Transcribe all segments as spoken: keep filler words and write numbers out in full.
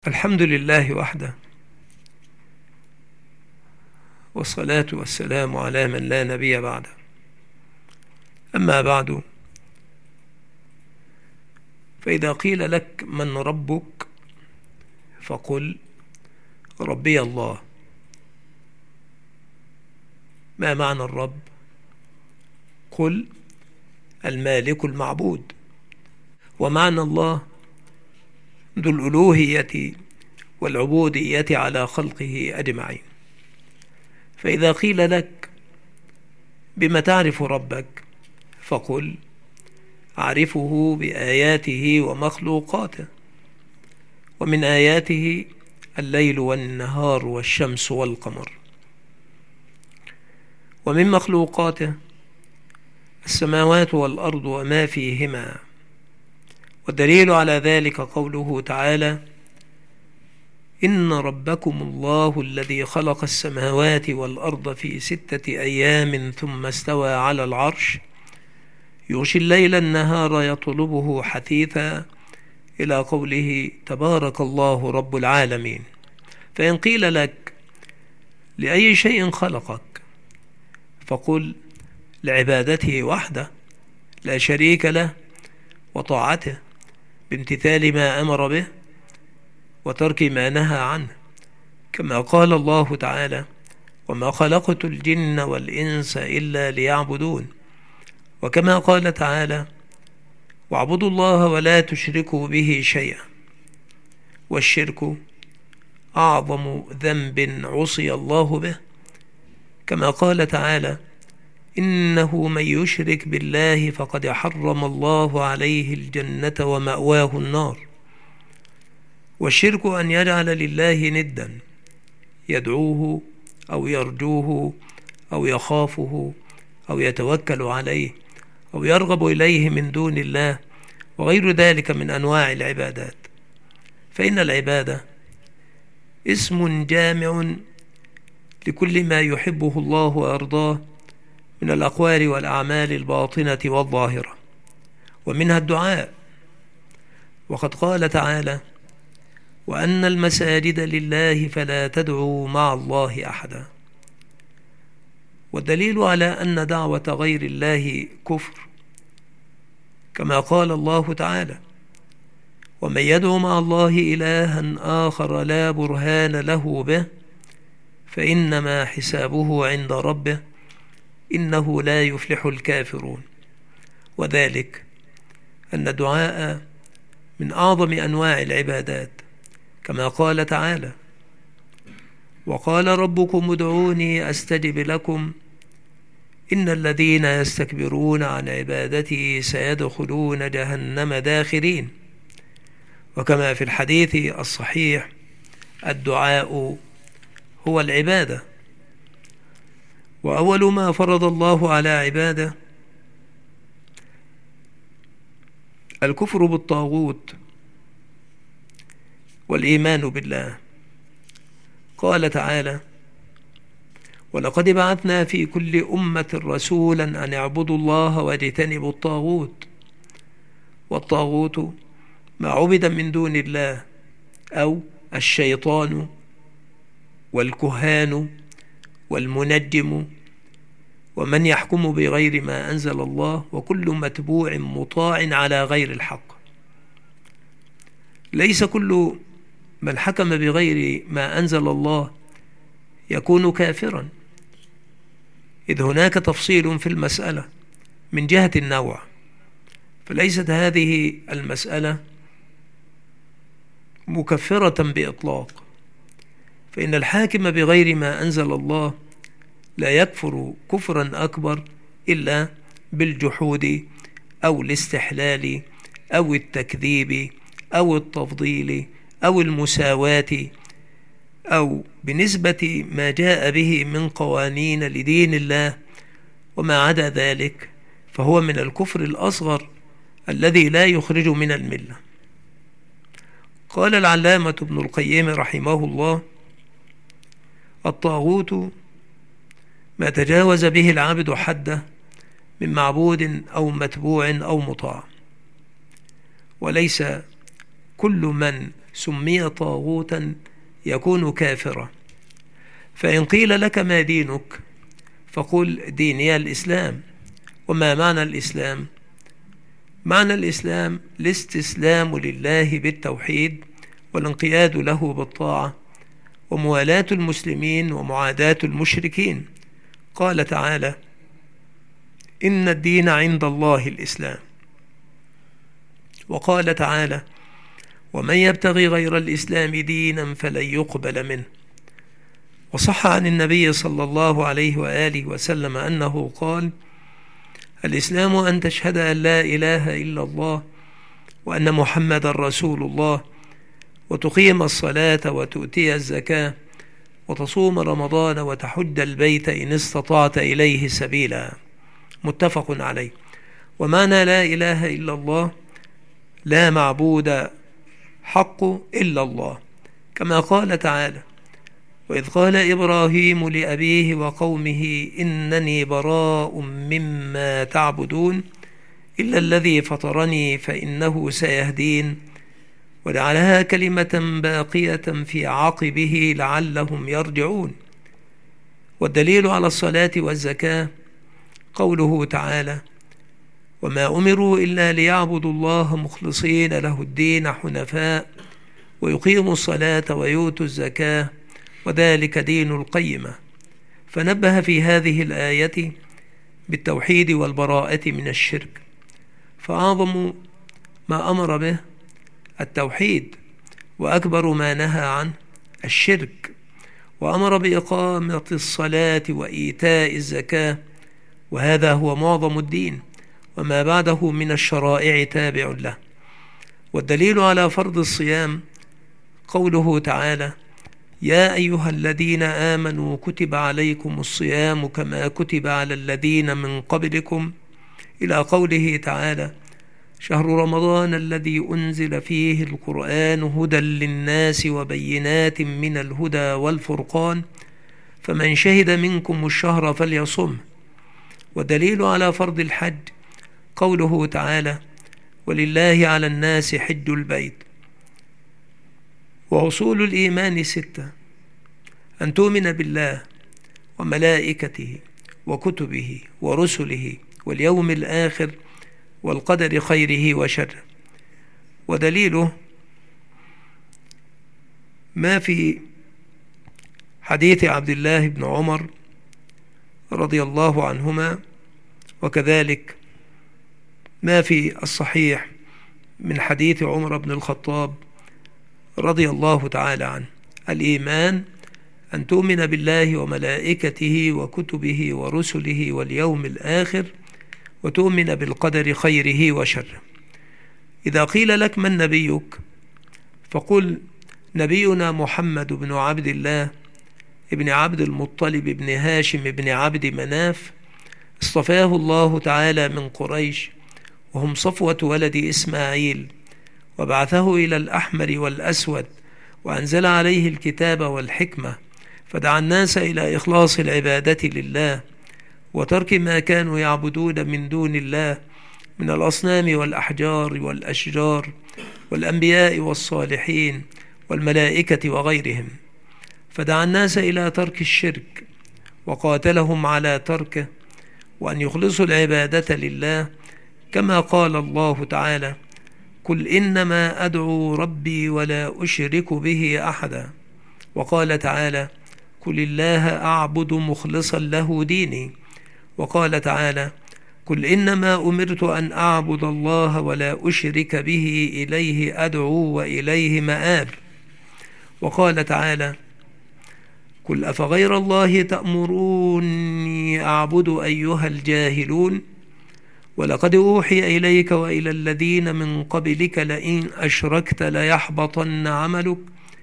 الحمد لله وحده، والصلاة والسلام على من لا نبي بعده. أما بعد، فإذا قيل لك من ربك فقل ربي الله. ما معنى الرب؟ قل المالك المعبود. ومعنى الله ذو الألوهية والعبودية على خلقه أجمعين. فإذا قيل لك بما تعرف ربك فقل أعرفه بآياته ومخلوقاته، ومن آياته الليل والنهار والشمس والقمر، ومن مخلوقاته السماوات والأرض وما فيهما. والدليل على ذلك قوله تعالى: إن ربكم الله الذي خلق السماوات والأرض في ستة أيام ثم استوى على العرش يغشي الليل النهار يطلبه حثيثا، إلى قوله تبارك الله رب العالمين. فإن قيل لك لأي شيء خلقك فقل لعبادته وحده لا شريك له، وطاعته بامتثال ما أمر به وترك ما نهى عنه، كما قال الله تعالى: وما خلقت الجن والإنس إلا ليعبدون. وكما قال تعالى: واعبدوا الله ولا تشركوا به شيئا. والشرك أعظم ذنب عصي الله به، كما قال تعالى: إنه من يشرك بالله فقد حرم الله عليه الجنة ومأواه النار. والشرك أن يجعل لله ندا يدعوه أو يرجوه أو يخافه أو يتوكل عليه أو يرغب إليه من دون الله، وغير ذلك من أنواع العبادات. فإن العبادة اسم جامع لكل ما يحبه الله ويرضاه من الأقوال والأعمال الباطنة والظاهرة، ومنها الدعاء. وقد قال تعالى: وأن المساجد لله فلا تدعوا مع الله أحدا. والدليل على أن دعوة غير الله كفر، كما قال الله تعالى: ومن يدعو مع الله إلها آخر لا برهان له به فإنما حسابه عند ربه إنه لا يفلح الكافرون. وذلك أن الدعاء من أعظم أنواع العبادات، كما قال تعالى: وقال ربكم ادعوني أستجب لكم إن الذين يستكبرون عن عبادتي سيدخلون جهنم داخرين. وكما في الحديث الصحيح: الدعاء هو العبادة. وأول ما فرض الله على عباده الكفر بالطاغوت والإيمان بالله. قال تعالى: ولقد بعثنا في كل أمة رسولا أن اعبدوا الله واجتنبوا الطاغوت. والطاغوت ما عبد من دون الله، أو الشيطان والكهان والمنجم ومن يحكم بغير ما أنزل الله، وكل متبوع مطاع على غير الحق. ليس كل من حكم بغير ما أنزل الله يكون كافرا، إذ هناك تفصيل في المسألة من جهة النوع. فليست هذه المسألة مكفرة بإطلاق، فإن الحاكم بغير ما أنزل الله لا يكفر كفرا أكبر إلا بالجحود أو الاستحلال أو التكذيب أو التفضيل أو المساواة، أو بنسبة ما جاء به من قوانين لدين الله. وما عدا ذلك فهو من الكفر الأصغر الذي لا يخرج من الملة. قال العلامة ابن القيم رحمه الله: الطاغوت ما تجاوز به العبد حده من معبود أو متبوع أو مطاع، وليس كل من سمي طاغوتا يكون كافرا. فإن قيل لك ما دينك فقل ديني الإسلام. وما معنى الإسلام؟ معنى الإسلام الاستسلام لله بالتوحيد والانقياد له بالطاعة وموالاة المسلمين ومعاداة المشركين. قال تعالى: إن الدين عند الله الإسلام. وقال تعالى: ومن يبتغي غير الإسلام دينا فلن يقبل منه. وصح عن النبي صلى الله عليه وآله وسلم أنه قال: الإسلام أن تشهد أن لا إله إلا الله وأن محمد رسول الله، وتقيم الصلاة وتؤتي الزكاة وتصوم رمضان وتحج البيت إن استطعت إليه سبيلا. متفق عليه. ومعنى لا إله إلا الله لا معبود حق إلا الله، كما قال تعالى: وإذ قال إبراهيم لأبيه وقومه إنني براء مما تعبدون إلا الذي فطرني فإنه سيهدين، وجعلها كلمة باقية في عقبه لعلهم يرجعون. والدليل على الصلاة والزكاة قوله تعالى: وما أمروا إلا ليعبدوا الله مخلصين له الدين حنفاء ويقيموا الصلاة ويؤتوا الزكاة وذلك دين القيمة. فنبه في هذه الآية بالتوحيد والبراءة من الشرك، فأعظم ما أمر به التوحيد، وأكبر ما نهى عنه الشرك. وأمر بإقامة الصلاة وإيتاء الزكاة، وهذا هو معظم الدين، وما بعده من الشرائع تابع له. والدليل على فرض الصيام قوله تعالى: يا أيها الذين آمنوا كتب عليكم الصيام كما كتب على الذين من قبلكم، إلى قوله تعالى: شهر رمضان الذي أنزل فيه القرآن هدى للناس وبينات من الهدى والفرقان فمن شهد منكم الشهر فليصم. ودليل على فرض الحج قوله تعالى: ولله على الناس حج البيت. وأصول الإيمان ستة: أن تؤمن بالله وملائكته وكتبه ورسله واليوم الآخر والقدر خيره وشره. ودليله ما في حديث عبد الله بن عمر رضي الله عنهما، وكذلك ما في الصحيح من حديث عمر بن الخطاب رضي الله تعالى عنه: الإيمان أن تؤمن بالله وملائكته وكتبه ورسله واليوم الآخر وتؤمن بالقدر خيره وشره. إذا قيل لك من نبيك فقل نبينا محمد بن عبد الله ابن عبد المطلب بن هاشم بن عبد مناف، اصطفاه الله تعالى من قريش، وهم صفوة ولد إسماعيل، وبعثه إلى الأحمر والأسود، وأنزل عليه الكتاب والحكمة، فدعا الناس إلى إخلاص العبادة لله وترك ما كانوا يعبدون من دون الله من الأصنام والأحجار والأشجار والأنبياء والصالحين والملائكة وغيرهم. فدعا الناس إلى ترك الشرك وقاتلهم على تركه، وأن يخلصوا العبادة لله، كما قال الله تعالى: قل إنما أدعو ربي ولا أشرك به أحدا. وقال تعالى: قل الله أعبد مخلصا له ديني. وقال تعالى: قل إنما أمرت أن أعبد الله ولا أشرك به إليه أدعو وإليه مآب. وقال تعالى: قل أفغير الله تأمروني أعبد أيها الجاهلون، ولقد أوحي إليك وإلى الذين من قبلك لئن أشركت ليحبطن عملك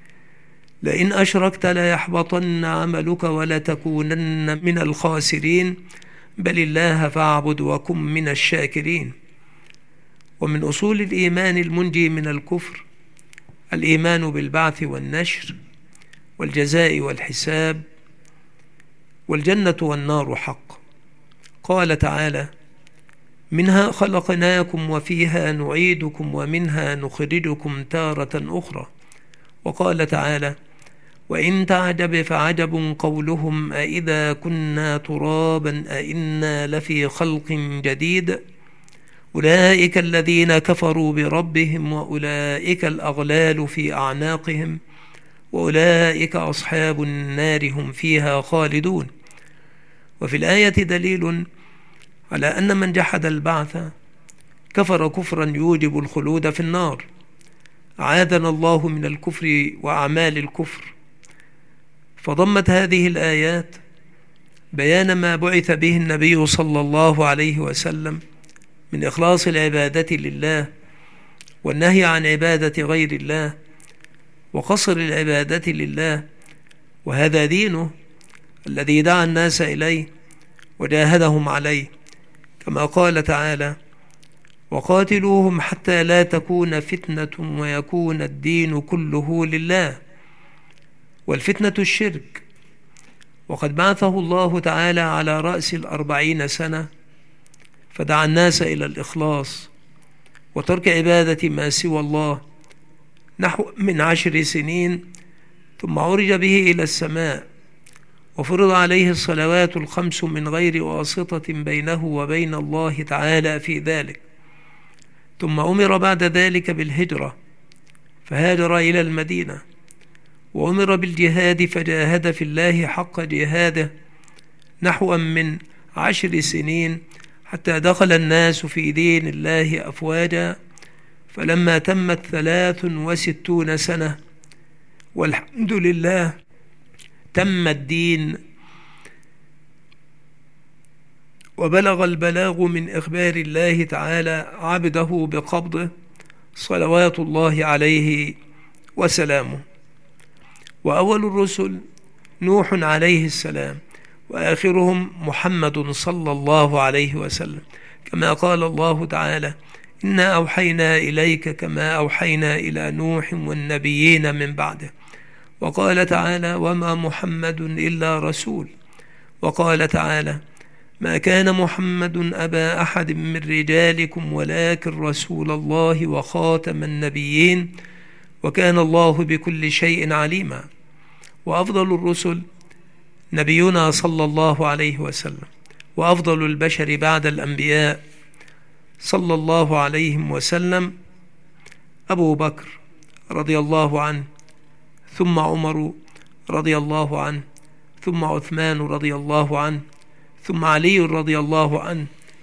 لئن أشركت ليحبطن عملك ولتكونن من الخاسرين، بل الله فاعبد وكن من الشاكرين. ومن أصول الإيمان المنجي من الكفر الإيمان بالبعث والنشر والجزاء والحساب، والجنة والنار حق. قال تعالى: منها خلقناكم وفيها نعيدكم ومنها نخرجكم تارة أخرى. وقال تعالى: وإن تعجب فعجب قولهم أإذا كنا ترابا أإنا لفي خلق جديد أولئك الذين كفروا بربهم وأولئك الأغلال في أعناقهم وأولئك أصحاب النار هم فيها خالدون. وفي الآية دليل على أن من جحد البعث كفر كفرا يوجب الخلود في النار، أعاذنا الله من الكفر وأعمال الكفر. فضمت هذه الآيات بيان ما بعث به النبي صلى الله عليه وسلم من إخلاص العبادة لله والنهي عن عبادة غير الله وقصر العبادة لله، وهذا دينه الذي دعا الناس إليه وجاهدهم عليه، كما قال تعالى: وقاتلوهم حتى لا تكون فتنة ويكون الدين كله لله. والفتنة الشرك، وقد بعثه الله تعالى على رأس الأربعين سنة فدعا الناس إلى الإخلاص وترك عبادة ما سوى الله نحو من عشر سنين، ثم عرج به إلى السماء وفرض عليه الصلوات الخمس من غير واسطة بينه وبين الله تعالى في ذلك، ثم أمر بعد ذلك بالهجرة فهاجر إلى المدينة، وأمر بالجهاد فجاهد في الله حق جهاده نحو من عشر سنين حتى دخل الناس في دين الله أفواجا، فلما تمت ثلاث وستون سنة والحمد لله تم الدين وبلغ البلاغ من إخبار الله تعالى عبده بقبضه صلوات الله عليه وسلامه. وأول الرسل نوح عليه السلام، وآخرهم محمد صلى الله عليه وسلم، كما قال الله تعالى: إنا أوحينا إليك كما أوحينا إلى نوح والنبيين من بعده. وقال تعالى: وما محمد إلا رسول. وقال تعالى: ما كان محمد أبا أحد من رجالكم ولكن رسول الله وخاتم النبيين وكان الله بكل شيء عليما. وأفضل الرسل نبينا صلى الله عليه وسلم، وأفضل البشر بعد الأنبياء صلى الله عليه وسلم أبو بكر رضي الله عنه، ثم عمر رضي الله عنه، ثم عثمان رضي الله عنه، ثم علي رضي الله عنه.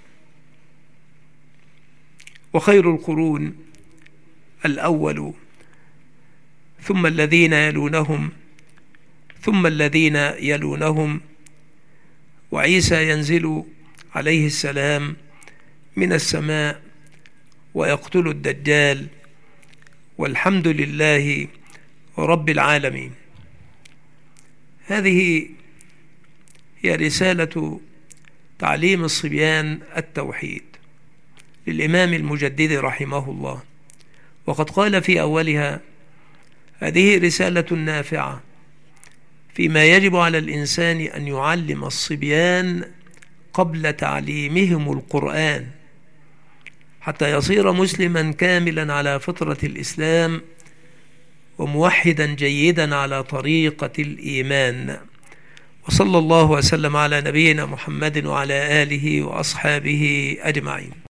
وخير القرون الأول، ثم الذين يلونهم، ثم الذين يلونهم. وعيسى ينزل عليه السلام من السماء ويقتل الدجال، والحمد لله رب العالمين. هذه هي رسالة تعليم الصبيان التوحيد للإمام المجدد رحمه الله، وقد قال في أولها: هذه رسالة نافعة فيما يجب على الإنسان أن يعلم الصبيان قبل تعليمهم القرآن حتى يصير مسلما كاملا على فطرة الإسلام وموحدا جيدا على طريقة الإيمان. وصلى الله وسلم على نبينا محمد وعلى آله وأصحابه أجمعين.